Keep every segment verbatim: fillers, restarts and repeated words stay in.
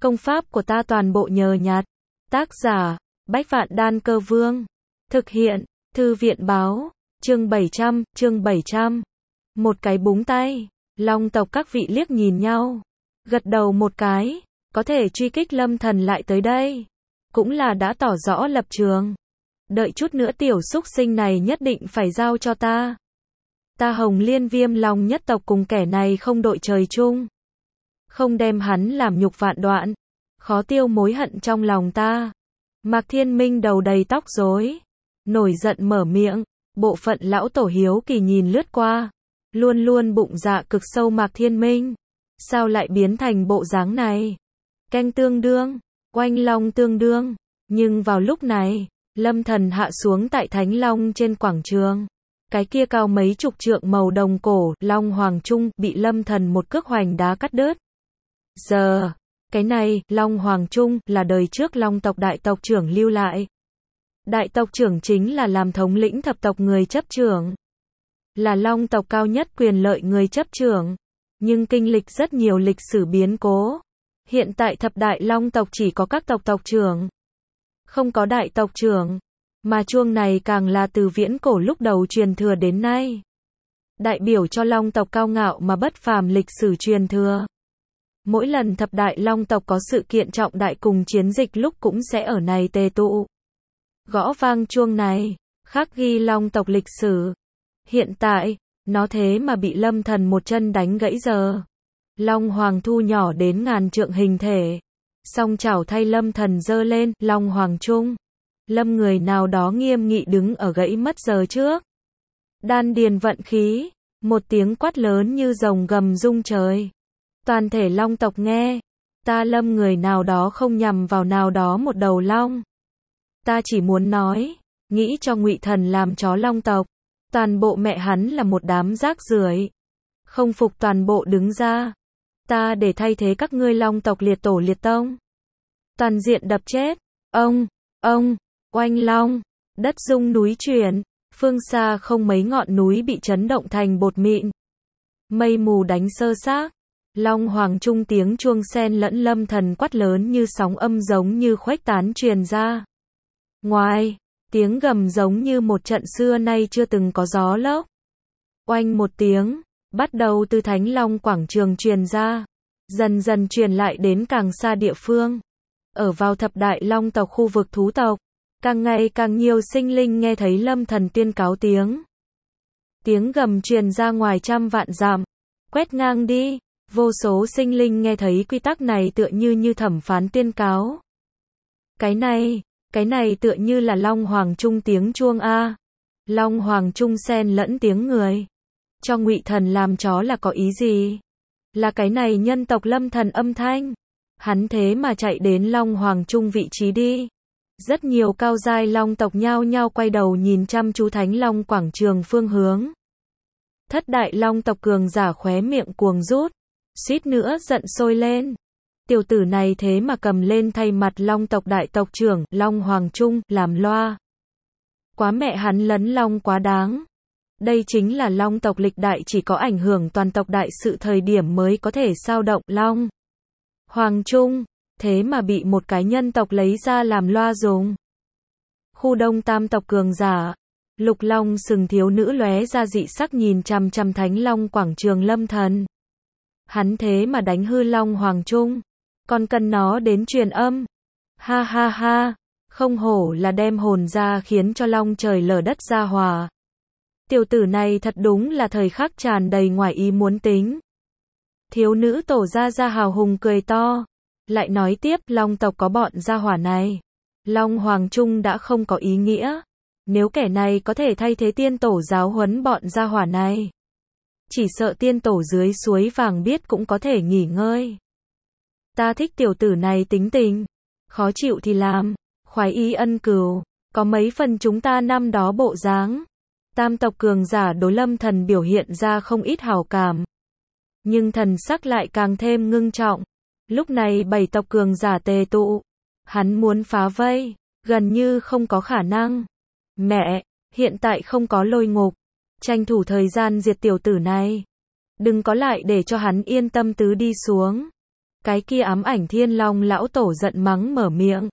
Công pháp của ta toàn bộ nhờ nhặt. Tác giả, Bách Vạn Đan Cơ Vương. Thực hiện, Thư viện báo, chương bảy trăm, chương bảy trăm. Một cái búng tay, Long tộc các vị liếc nhìn nhau. Gật đầu một cái, có thể truy kích Lâm Thần lại tới đây. Cũng là đã tỏ rõ lập trường. Đợi chút nữa tiểu súc sinh này nhất định phải giao cho ta. Ta Hồng Liên Viêm Long nhất tộc cùng kẻ này không đội trời chung. Không đem hắn làm nhục vạn đoạn. Khó tiêu mối hận trong lòng ta. Mạc Thiên Minh đầu đầy tóc rối. Nổi giận mở miệng. Bộ phận lão tổ hiếu kỳ nhìn lướt qua. Luôn luôn bụng dạ cực sâu Mạc Thiên Minh. Sao lại biến thành bộ dáng này? Canh tương đương. Oanh long tương đương. Nhưng vào lúc này, Lâm Thần hạ xuống tại Thánh Long trên quảng trường. Cái kia cao mấy chục trượng màu đồng cổ, Long Hoàng Trung, bị Lâm Thần một cước hoành đá cắt đứt. Giờ, cái này, Long Hoàng Trung, là đời trước Long tộc đại tộc trưởng lưu lại. Đại tộc trưởng chính là làm thống lĩnh thập tộc người chấp trưởng. Là Long tộc cao nhất quyền lợi người chấp trưởng. Nhưng kinh lịch rất nhiều lịch sử biến cố. Hiện tại thập đại Long tộc chỉ có các tộc tộc trưởng. Không có đại tộc trưởng. Mà chuông này càng là từ viễn cổ lúc đầu truyền thừa đến nay. Đại biểu cho Long tộc cao ngạo mà bất phàm lịch sử truyền thừa. Mỗi lần thập đại Long tộc có sự kiện trọng đại cùng chiến dịch lúc cũng sẽ ở này tề tụ. Gõ vang chuông này, khắc ghi Long tộc lịch sử. Hiện tại, nó thế mà bị Lâm Thần một chân đánh gãy giờ. Long Hoàng thu nhỏ đến ngàn trượng hình thể. Song chảo thay Lâm Thần giơ lên, Long Hoàng Trung. Lâm người nào đó nghiêm nghị đứng ở gãy mất giờ trước. Đan điền vận khí, một tiếng quát lớn như rồng gầm rung trời. Toàn thể Long tộc nghe, ta Lâm người nào đó không nhằm vào nào đó một đầu long. Ta chỉ muốn nói, nghĩ cho Ngụy Thần làm chó Long tộc, toàn bộ mẹ hắn là một đám rác rưởi. Không phục toàn bộ đứng ra. Ta để thay thế các ngươi Long tộc liệt tổ liệt tông. Toàn diện đập chết. Ông, ông, oanh long, đất rung núi chuyển, phương xa không mấy ngọn núi bị chấn động thành bột mịn. Mây mù đánh sơ xác. Long Hoàng Trung tiếng chuông sen lẫn Lâm Thần quát lớn như sóng âm giống như khuếch tán truyền ra. Ngoài, tiếng gầm giống như một trận xưa nay chưa từng có gió lốc. Oanh một tiếng, bắt đầu từ Thánh Long quảng trường truyền ra, dần dần truyền lại đến càng xa địa phương. Ở vào thập đại Long tộc khu vực thú tộc, càng ngày càng nhiều sinh linh nghe thấy Lâm Thần tuyên cáo tiếng. Tiếng gầm truyền ra ngoài trăm vạn dặm, quét ngang đi, vô số sinh linh nghe thấy quy tắc này tựa như như thẩm phán tuyên cáo. Cái này, cái này tựa như là Long Hoàng Trung tiếng chuông a. Long Hoàng Trung xen lẫn tiếng người. Cho Ngụy Thần làm chó là có ý gì? Là cái này nhân tộc Lâm Thần âm thanh. Hắn thế mà chạy đến Long Hoàng Trung vị trí đi. Rất nhiều cao giai Long tộc nhao nhao quay đầu nhìn chăm chú Thánh Long quảng trường phương hướng. Thất đại Long tộc cường giả khóe miệng cuồng rút, suýt nữa giận sôi lên. Tiểu tử này thế mà cầm lên thay mặt Long tộc đại tộc trưởng, Long Hoàng Trung, làm loa. Quá mẹ hắn lấn Long quá đáng. Đây chính là Long tộc lịch đại chỉ có ảnh hưởng toàn tộc đại sự thời điểm mới có thể sao động Long Hoàng Trung, thế mà bị một cái nhân tộc lấy ra làm loa dùng. Khu đông tam tộc cường giả, Lục Long sừng thiếu nữ lóe ra dị sắc nhìn chằm chằm Thánh Long quảng trường Lâm Thần. Hắn thế mà đánh hư Long Hoàng Trung, còn cần nó đến truyền âm. Ha ha ha, không hổ là đem hồn ra khiến cho long trời lở đất ra hòa. Tiểu tử này thật đúng là thời khắc tràn đầy ngoài ý muốn tính. Thiếu nữ tổ ra ra hào hùng cười to. Lại nói tiếp, Long tộc có bọn gia hỏa này. Long Hoàng Trung đã không có ý nghĩa. Nếu kẻ này có thể thay thế tiên tổ giáo huấn bọn gia hỏa này, chỉ sợ tiên tổ dưới suối vàng biết cũng có thể nghỉ ngơi. Ta thích tiểu tử này tính tình. Khó chịu thì làm. Khoái ý ân cừu. Có mấy phần chúng ta năm đó bộ dáng. Tam tộc cường giả đối Lâm Thần biểu hiện ra không ít hảo cảm. Nhưng thần sắc lại càng thêm ngưng trọng. Lúc này bảy tộc cường giả tề tụ. Hắn muốn phá vây, gần như không có khả năng. Mẹ, hiện tại không có lôi ngục. Tranh thủ thời gian diệt tiểu tử này. Đừng có lại để cho hắn yên tâm tứ đi xuống. Cái kia ám ảnh Thiên Long lão tổ giận mắng mở miệng.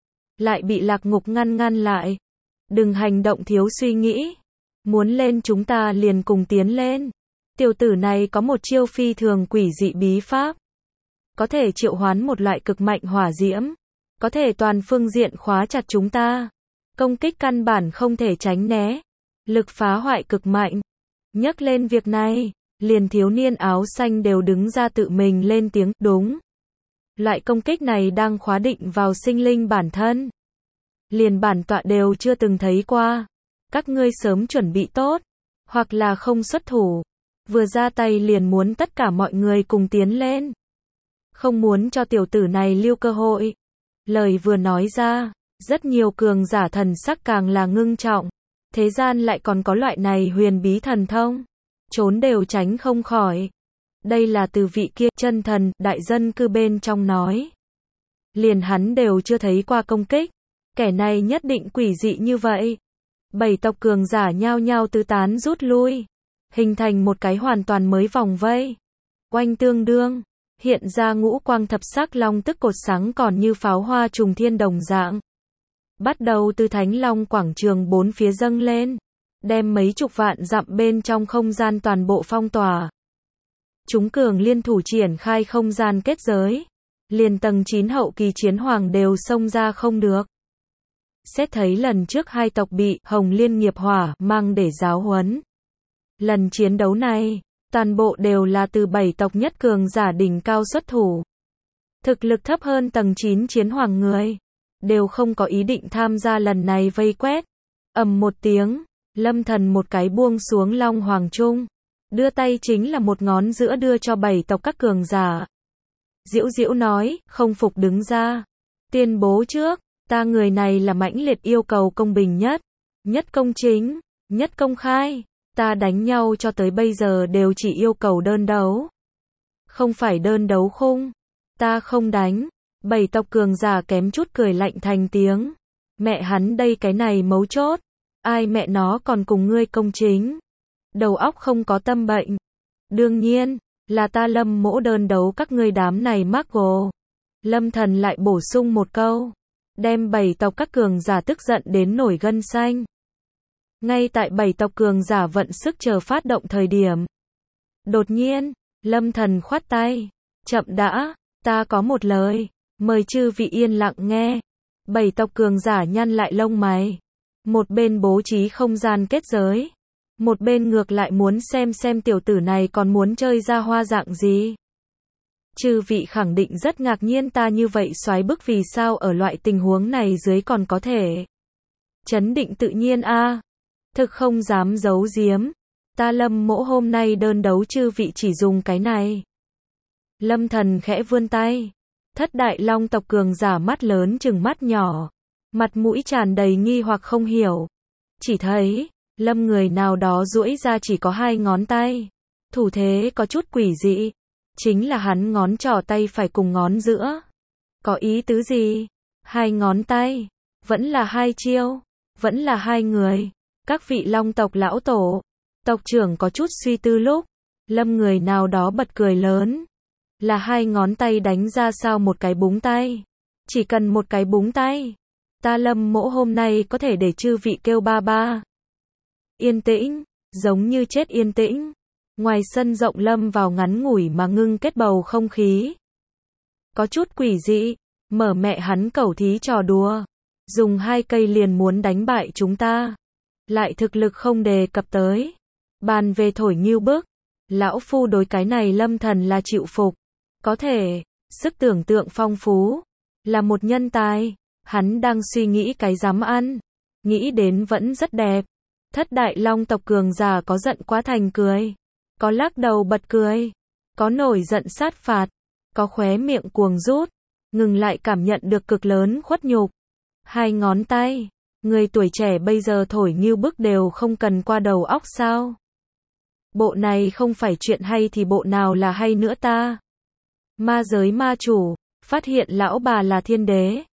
Lại bị Lạc Ngục ngăn ngăn lại. Đừng hành động thiếu suy nghĩ. Muốn lên chúng ta liền cùng tiến lên. Tiểu tử này có một chiêu phi thường quỷ dị bí pháp. Có thể triệu hoán một loại cực mạnh hỏa diễm. Có thể toàn phương diện khóa chặt chúng ta. Công kích căn bản không thể tránh né. Lực phá hoại cực mạnh. Nhắc lên việc này, liền thiếu niên áo xanh đều đứng ra tự mình lên tiếng, đúng. Loại công kích này đang khóa định vào sinh linh bản thân. Liền bản tọa đều chưa từng thấy qua. Các ngươi sớm chuẩn bị tốt, hoặc là không xuất thủ. Vừa ra tay liền muốn tất cả mọi người cùng tiến lên. Không muốn cho tiểu tử này lưu cơ hội. Lời vừa nói ra, rất nhiều cường giả thần sắc càng là ngưng trọng. Thế gian lại còn có loại này huyền bí thần thông. Trốn đều tránh không khỏi. Đây là từ vị kia chân thần, đại dân cư bên trong nói. Liền hắn đều chưa thấy qua công kích. Kẻ này nhất định quỷ dị như vậy. Bảy tộc cường giả nhao nhao tứ tán rút lui. Hình thành một cái hoàn toàn mới vòng vây. Oanh tương đương. Hiện ra ngũ quang thập sắc long tức cột sáng còn như pháo hoa trùng thiên đồng dạng. Bắt đầu từ Thánh Long quảng trường bốn phía dâng lên. Đem mấy chục vạn dặm bên trong không gian toàn bộ phong tỏa. Chúng cường liên thủ triển khai không gian kết giới. Liền tầng chín hậu kỳ chiến hoàng đều xông ra không được. Xét thấy lần trước hai tộc bị Hồng Liên nghiệp hỏa mang để giáo huấn. Lần chiến đấu này, toàn bộ đều là từ bảy tộc nhất cường giả đỉnh cao xuất thủ. Thực lực thấp hơn tầng chín chiến hoàng người. Đều không có ý định tham gia lần này vây quét. Ầm một tiếng, Lâm Thần một cái buông xuống Long Hoàng Trung. Đưa tay chính là một ngón giữa đưa cho bảy tộc các cường giả. Diễu Diễu nói, không phục đứng ra. Tuyên bố trước, ta người này là mãnh liệt yêu cầu công bình nhất. Nhất công chính, nhất công khai. Ta đánh nhau cho tới bây giờ đều chỉ yêu cầu đơn đấu. Không phải đơn đấu khung. Ta không đánh. Bảy tộc cường giả kém chút cười lạnh thành tiếng. Mẹ hắn đây cái này mấu chốt. Ai mẹ nó còn cùng ngươi công chính. Đầu óc không có tâm bệnh. Đương nhiên, là ta Lâm Mỗ đơn đấu các ngươi đám này mắc gồ. Lâm Thần lại bổ sung một câu. Đem bảy tộc các cường giả tức giận đến nổi gân xanh. Ngay tại bảy tộc cường giả vận sức chờ phát động thời điểm. Đột nhiên, Lâm Thần khoát tay. Chậm đã, ta có một lời. Mời chư vị yên lặng nghe. Bảy tộc cường giả nhăn lại lông mày. Một bên bố trí không gian kết giới. Một bên ngược lại muốn xem xem tiểu tử này còn muốn chơi ra hoa dạng gì. Chư vị khẳng định rất ngạc nhiên ta như vậy xoáy bức vì sao ở loại tình huống này dưới còn có thể. Chấn định tự nhiên a. Thực không dám giấu giếm. Ta Lâm Mỗ hôm nay đơn đấu chư vị chỉ dùng cái này. Lâm Thần khẽ vươn tay. Thất đại long tộc cường giả mắt lớn chừng mắt nhỏ. Mặt mũi tràn đầy nghi hoặc không hiểu. Chỉ thấy, Lâm người nào đó duỗi ra chỉ có hai ngón tay. Thủ thế có chút quỷ dị. Chính là hắn ngón trỏ tay phải cùng ngón giữa. Có ý tứ gì? Hai ngón tay. Vẫn là hai chiêu. Vẫn là hai người. Các vị long tộc lão tổ. Tộc trưởng có chút suy tư lúc. Lâm người nào đó bật cười lớn. Là hai ngón tay đánh ra sao một cái búng tay. Chỉ cần một cái búng tay. Ta Lâm Mỗ hôm nay có thể để chư vị kêu ba ba. Yên tĩnh, giống như chết yên tĩnh. Ngoài sân rộng lâm vào ngắn ngủi mà ngưng kết bầu không khí. Có chút quỷ dị, mở mẹ hắn cẩu thí trò đùa. Dùng hai cây liền muốn đánh bại chúng ta. Lại thực lực không đề cập tới. Bàn về thổi nghiêu bức. Lão phu đối cái này Lâm Thần là chịu phục. Có thể, sức tưởng tượng phong phú. Là một nhân tài. Hắn đang suy nghĩ cái dám ăn. Nghĩ đến vẫn rất đẹp. Thất đại long tộc cường giả có giận quá thành cười. Có lắc đầu bật cười. Có nổi giận sát phạt. Có khóe miệng cuồng rút. Ngừng lại cảm nhận được cực lớn khuất nhục. Hai ngón tay. Người tuổi trẻ bây giờ thổi nghiêu bức đều không cần qua đầu óc sao. Bộ này không phải chuyện hay thì bộ nào là hay nữa ta. Ma giới ma chủ. Phát hiện lão bà là thiên đế.